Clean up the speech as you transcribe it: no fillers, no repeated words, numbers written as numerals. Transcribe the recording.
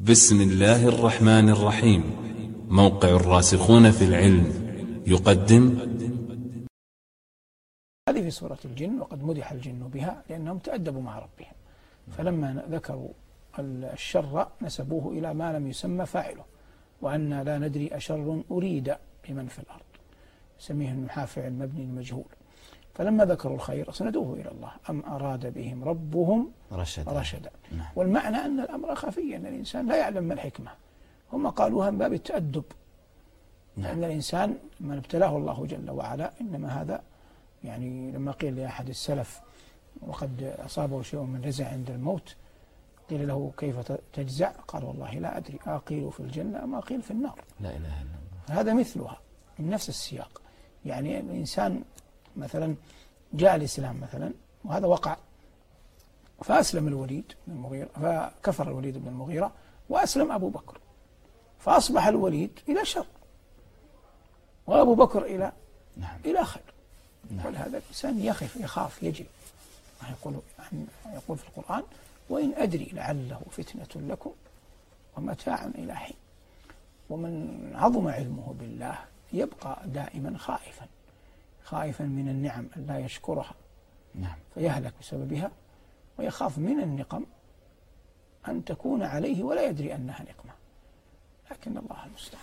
بسم الله الرحمن الرحيم. موقع الراسخون في العلم يقدم. هذه في سورة الجن، وقد مدح الجن بها لأنهم تأدبوا مع ربهم، فلما ذكروا الشر نسبوه إلى ما لم يسمى فاعله، وأن لا ندري أشر أريد بمن في الأرض، يسميه المحافع المبني المجهول. فلما ذكروا الخير أسندوه إلى الله، أم أراد بهم ربهم رشدا. والمعنى أن الأمر خفي، أن الإنسان لا يعلم ما الحكمة. هم قالوها من باب التأدب، لأن الإنسان من ابتلاه الله جل وعلا إنما هذا، يعني لما قيل لأحد السلف وقد أصابه شيء من رزع عند الموت، قيل له كيف تجزع؟ قال والله لا أدري، أقيل في الجنة أم أقيل في النار. لا إله إلا الله. هذا مثلها من نفس السياق. يعني الإنسان مثلا جاء الإسلام مثلا، وهذا وقع، فأسلم الوليد بن المغيرة، فكفر الوليد بن المغيرة وأسلم أبو بكر، فأصبح الوليد إلى شر وأبو بكر إلى خير. ولهذا الإنسان يخاف يجب يقول في القرآن: وإن أدري لعله فتنة لكم ومتاع إلى حين. ومن عظم علمه بالله يبقى دائما خائفا من النعم أن لا يشكرها فيهلك بسببها، ويخاف من النقم أن تكون عليه ولا يدري أنها نقمة. لكن الله المستعان.